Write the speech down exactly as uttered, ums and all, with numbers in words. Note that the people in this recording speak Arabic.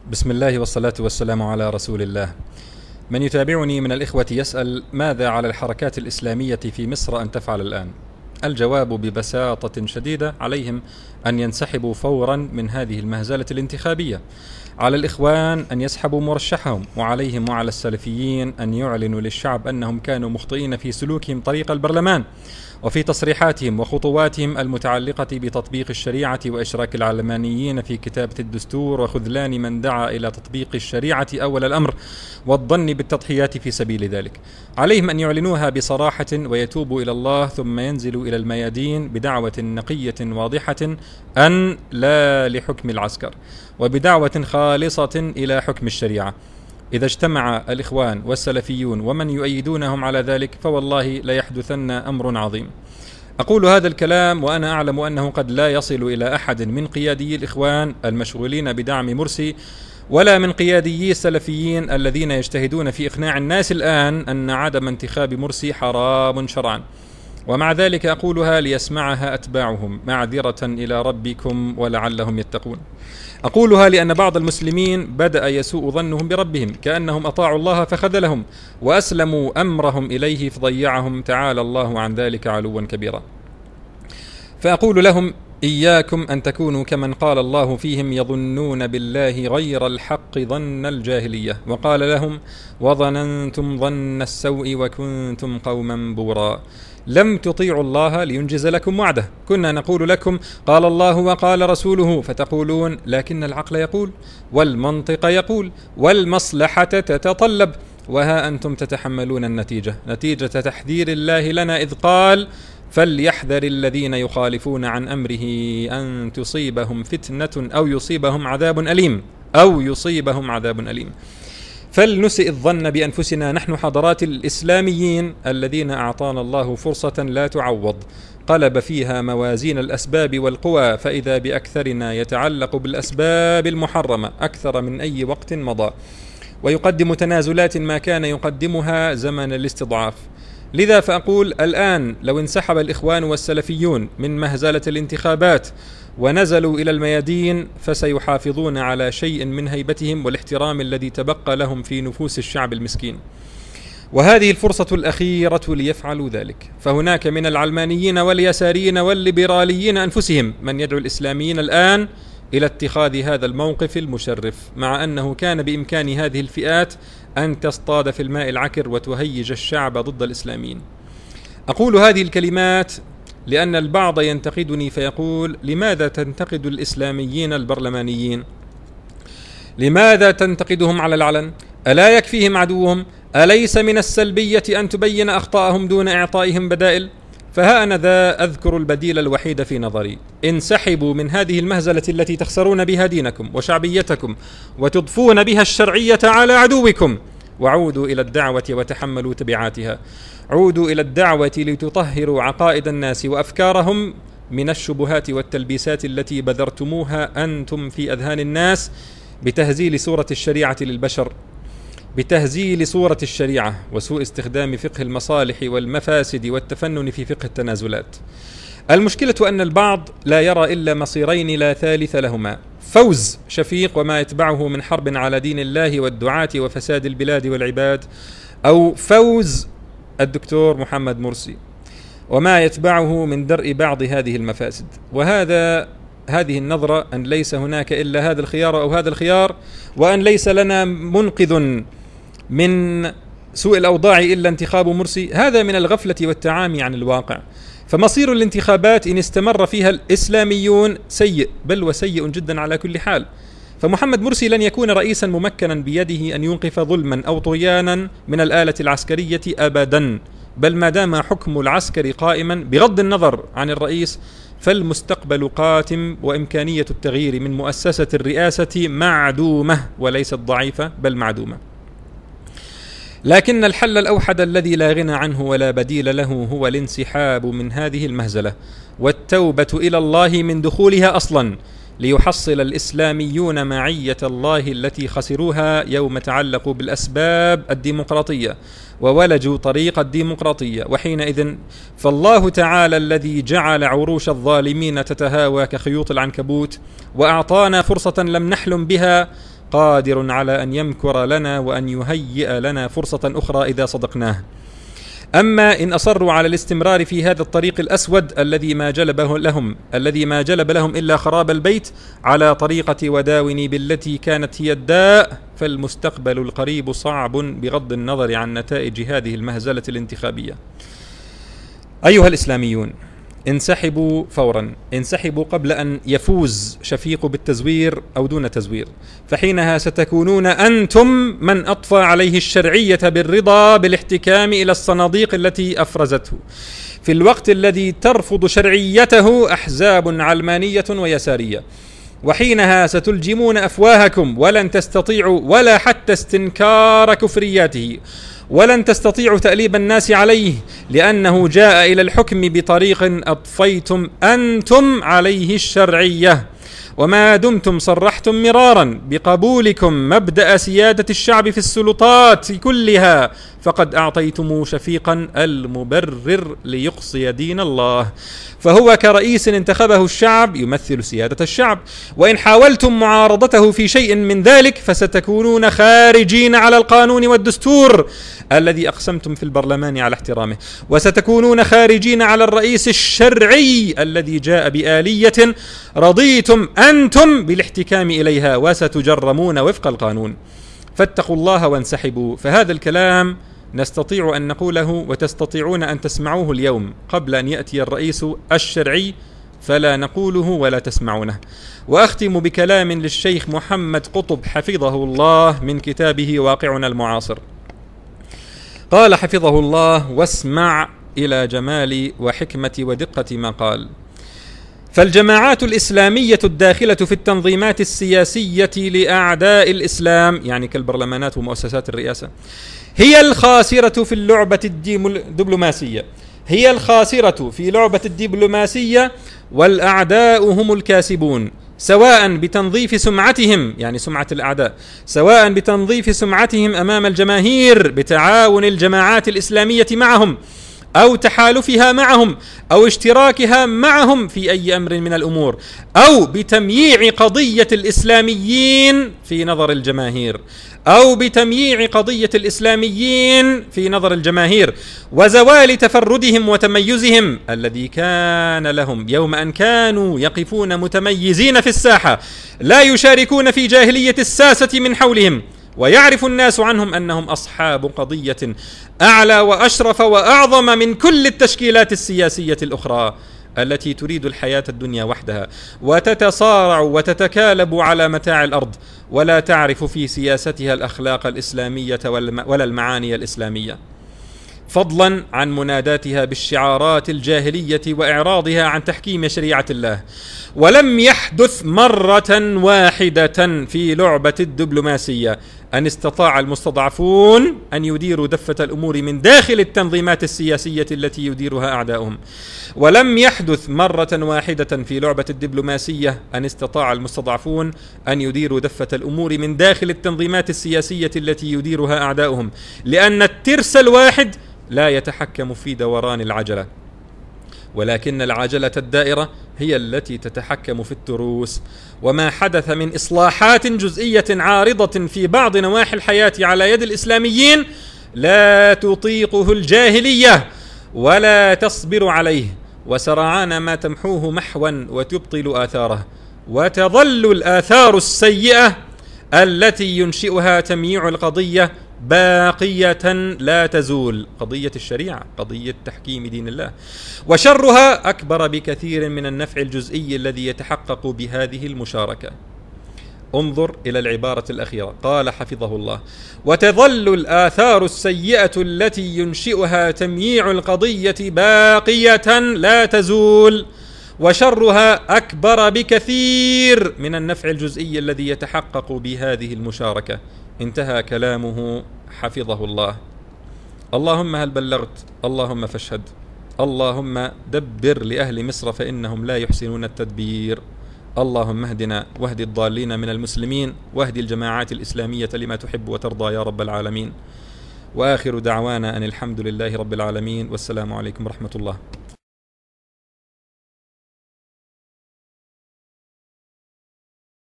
بسم الله والصلاة والسلام على رسول الله. من يتابعني من الإخوة يسأل: ماذا على الحركات الإسلامية في مصر أن تفعل الآن؟ الجواب ببساطة شديدة: عليهم أن ينسحبوا فورا من هذه المهزلة الانتخابية. على الإخوان أن يسحبوا مرشحهم، وعليهم وعلى السلفيين أن يعلنوا للشعب أنهم كانوا مخطئين في سلوكهم طريق البرلمان وفي تصريحاتهم وخطواتهم المتعلقة بتطبيق الشريعة وإشراك العلمانيين في كتابة الدستور وخذلان من دعا إلى تطبيق الشريعة أول الأمر والظن بالتضحيات في سبيل ذلك. عليهم أن يعلنوها بصراحة ويتوبوا إلى الله، ثم ينزلوا إلى الميادين بدعوة نقية واضحة أن لا لحكم العسكر، وبدعوة خالصة إلى حكم الشريعة. إذا اجتمع الإخوان والسلفيون ومن يؤيدونهم على ذلك فوالله لا يحدثن أمر عظيم. أقول هذا الكلام وأنا أعلم أنه قد لا يصل إلى أحد من قيادي الإخوان المشغولين بدعم مرسي، ولا من قياديي السلفيين الذين يجتهدون في إقناع الناس الآن أن عدم انتخاب مرسي حرام شرعا، ومع ذلك أقولها ليسمعها أتباعهم معذرة إلى ربكم ولعلهم يتقون. أقولها لأن بعض المسلمين بدأ يسوء ظنهم بربهم، كأنهم أطاعوا الله فخذلهم وأسلموا أمرهم إليه فضيعهم، تعالى الله عن ذلك علوا كبيرا. فأقول لهم: إياكم أن تكونوا كمن قال الله فيهم: يظنون بالله غير الحق ظن الجاهلية، وقال لهم: وظننتم ظن السوء وكنتم قوما بورا. لم تطيعوا الله لينجز لكم وعده. كنا نقول لكم: قال الله وقال رسوله، فتقولون: لكن العقل يقول والمنطق يقول والمصلحة تتطلب. وها أنتم تتحملون النتيجة، نتيجة تحذير الله لنا إذ قال: فليحذر الذين يخالفون عن أمره أن تصيبهم فتنة أو يصيبهم عذاب أليم أو يصيبهم عذاب أليم. فلنسئ الظن بأنفسنا نحن حضرات الإسلاميين الذين أعطانا الله فرصة لا تعوض، قلب فيها موازين الأسباب والقوى، فإذا بأكثرنا يتعلق بالأسباب المحرمة أكثر من أي وقت مضى، ويقدم تنازلات ما كان يقدمها زمن الاستضعاف. لذا فأقول: الآن لو انسحب الإخوان والسلفيون من مهزلة الانتخابات ونزلوا إلى الميادين فسيحافظون على شيء من هيبتهم والاحترام الذي تبقى لهم في نفوس الشعب المسكين، وهذه الفرصة الأخيرة ليفعلوا ذلك. فهناك من العلمانيين واليساريين والليبراليين أنفسهم من يدعو الإسلاميين الآن إلى اتخاذ هذا الموقف المشرف، مع أنه كان بإمكان هذه الفئات أن تصطاد في الماء العكر وتهيج الشعب ضد الإسلاميين. أقول هذه الكلمات لأن البعض ينتقدني فيقول: لماذا تنتقد الإسلاميين البرلمانيين؟ لماذا تنتقدهم على العلن؟ ألا يكفيهم عدوهم؟ أليس من السلبية أن تبين أخطاءهم دون إعطائهم بدائل؟ فها أنا ذا أذكر البديل الوحيد في نظري: انسحبوا من هذه المهزلة التي تخسرون بها دينكم وشعبيتكم وتضفون بها الشرعية على عدوكم، وعودوا إلى الدعوة وتحملوا تبعاتها. عودوا إلى الدعوة لتطهروا عقائد الناس وأفكارهم من الشبهات والتلبيسات التي بذرتموها أنتم في أذهان الناس بتهزيل صورة الشريعة للبشر، بتهزيل صورة الشريعة وسوء استخدام فقه المصالح والمفاسد والتفنن في فقه التنازلات. المشكلة أن البعض لا يرى إلا مصيرين لا ثالث لهما: فوز شفيق وما يتبعه من حرب على دين الله والدعاة وفساد البلاد والعباد، أو فوز الدكتور محمد مرسي وما يتبعه من درء بعض هذه المفاسد. وهذا هذه النظرة أن ليس هناك إلا هذا الخيار أو هذا الخيار، وأن ليس لنا منقذ من سوء الأوضاع إلا انتخاب مرسي، هذا من الغفلة والتعامي عن الواقع. فمصير الانتخابات إن استمر فيها الإسلاميون سيء، بل وسيء جدا على كل حال. فمحمد مرسي لن يكون رئيسا ممكنا بيده أن ينقف ظلما أو طغيانا من الآلة العسكرية أبدا، بل ما دام حكم العسكر قائما بغض النظر عن الرئيس فالمستقبل قاتم، وإمكانية التغيير من مؤسسة الرئاسة معدومة، وليست ضعيفة بل معدومة. لكن الحل الأوحد الذي لا غنى عنه ولا بديل له هو الانسحاب من هذه المهزلة والتوبة إلى الله من دخولها أصلا، ليحصل الإسلاميون معية الله التي خسروها يوم تعلقوا بالأسباب الديمقراطية وولجوا طريق الديمقراطية. وحينئذ فالله تعالى الذي جعل عروش الظالمين تتهاوى كخيوط العنكبوت وأعطانا فرصة لم نحلم بها قادر على أن يمكر لنا وأن يهيئ لنا فرصة أخرى إذا صدقناه. أما إن أصروا على الاستمرار في هذا الطريق الأسود الذي ما جلبه لهم الذي ما جلب لهم إلا خراب البيت على طريقة وداوني بالتي كانت هي الداء، فالمستقبل القريب صعب بغض النظر عن نتائج هذه المهزلة الانتخابية. أيها الإسلاميون، انسحبوا فورا، انسحبوا قبل أن يفوز شفيق بالتزوير أو دون تزوير، فحينها ستكونون أنتم من أطفى عليه الشرعية بالرضا بالاحتكام إلى الصناديق التي أفرزته، في الوقت الذي ترفض شرعيته أحزاب علمانية ويسارية. وحينها ستلجمون أفواهكم ولن تستطيعوا ولا حتى استنكار كفرياته، ولن تستطيعوا تأليب الناس عليه، لأنه جاء إلى الحكم بطريق أضفيتم أنتم عليه الشرعية. وما دمتم صرحتم مرارا بقبولكم مبدأ سيادة الشعب في السلطات كلها، فقد أعطيتم شفيقا المبرر ليقصي دين الله، فهو كرئيس انتخبه الشعب يمثل سيادة الشعب، وإن حاولتم معارضته في شيء من ذلك فستكونون خارجين على القانون والدستور الذي أقسمتم في البرلمان على احترامه، وستكونون خارجين على الرئيس الشرعي الذي جاء بآلية رضيتم أنتم بالاحتكام إليها، وستجرمون وفق القانون. فاتقوا الله وانسحبوا. فهذا الكلام نستطيع أن نقوله وتستطيعون أن تسمعوه اليوم قبل أن يأتي الرئيس الشرعي، فلا نقوله ولا تسمعونه. وأختم بكلام للشيخ محمد قطب حفظه الله من كتابه واقعنا المعاصر. قال حفظه الله، واسمع إلى جمال وحكمة ودقة ما قال: فالجماعات الإسلامية الداخلة في التنظيمات السياسية لأعداء الإسلام، يعني كالبرلمانات ومؤسسات الرئاسة، هي الخاسرة في اللعبة الدبلوماسية، هي الخاسرة في لعبة الدبلوماسية، والأعداء هم الكاسبون، سواء بتنظيف سمعتهم، يعني سمعة الأعداء، سواء بتنظيف سمعتهم أمام الجماهير بتعاون الجماعات الإسلامية معهم، أو تحالفها معهم، أو اشتراكها معهم في أي أمر من الأمور، أو بتمييع قضية الإسلاميين في نظر الجماهير، أو بتمييع قضية الإسلاميين في نظر الجماهير، وزوال تفردهم وتميزهم الذي كان لهم يوم أن كانوا يقفون متميزين في الساحة، لا يشاركون في جاهلية الساسة من حولهم، ويعرف الناس عنهم أنهم أصحاب قضية أعلى وأشرف وأعظم من كل التشكيلات السياسية الأخرى التي تريد الحياة الدنيا وحدها، وتتصارع وتتكالب على متاع الأرض، ولا تعرف في سياستها الأخلاق الإسلامية ولا المعاني الإسلامية، فضلا عن مناداتها بالشعارات الجاهلية وإعراضها عن تحكيم شريعة الله. ولم يحدث مرة واحدة في لعبة الدبلوماسية أن استطاع المستضعفون أن يديروا دفة الأمور من داخل التنظيمات السياسية التي يديرها أعداؤهم. ولم يحدث مرة واحدة في لعبة الدبلوماسية أن استطاع المستضعفون أن يديروا دفة الأمور من داخل التنظيمات السياسية التي يديرها أعداؤهم، لأن الترس الواحد لا يتحكم في دوران العجلة، ولكن العجلة الدائرة هي التي تتحكم في التروس. وما حدث من إصلاحات جزئية عارضة في بعض نواحي الحياة على يد الإسلاميين لا تطيقه الجاهلية ولا تصبر عليه، وسرعان ما تمحوه محوا وتبطل آثاره، وتظل الآثار السيئة التي ينشئها تمييع القضية باقية لا تزول، قضية الشريعة، قضية تحكيم دين الله، وشرها أكبر بكثير من النفع الجزئي الذي يتحقق بهذه المشاركة. انظر إلى العبارة الأخيرة، قال حفظه الله: وتظل الآثار السيئة التي ينشئها تمييع القضية باقية لا تزول، وشرها أكبر بكثير من النفع الجزئي الذي يتحقق بهذه المشاركة. انتهى كلامه حفظه الله. اللهم هل بلغت؟ اللهم فاشهد. اللهم دبر لأهل مصر فإنهم لا يحسنون التدبير. اللهم اهدنا واهد الضالين من المسلمين، واهد الجماعات الإسلامية لما تحب وترضى يا رب العالمين. وآخر دعوانا أن الحمد لله رب العالمين، والسلام عليكم ورحمة الله.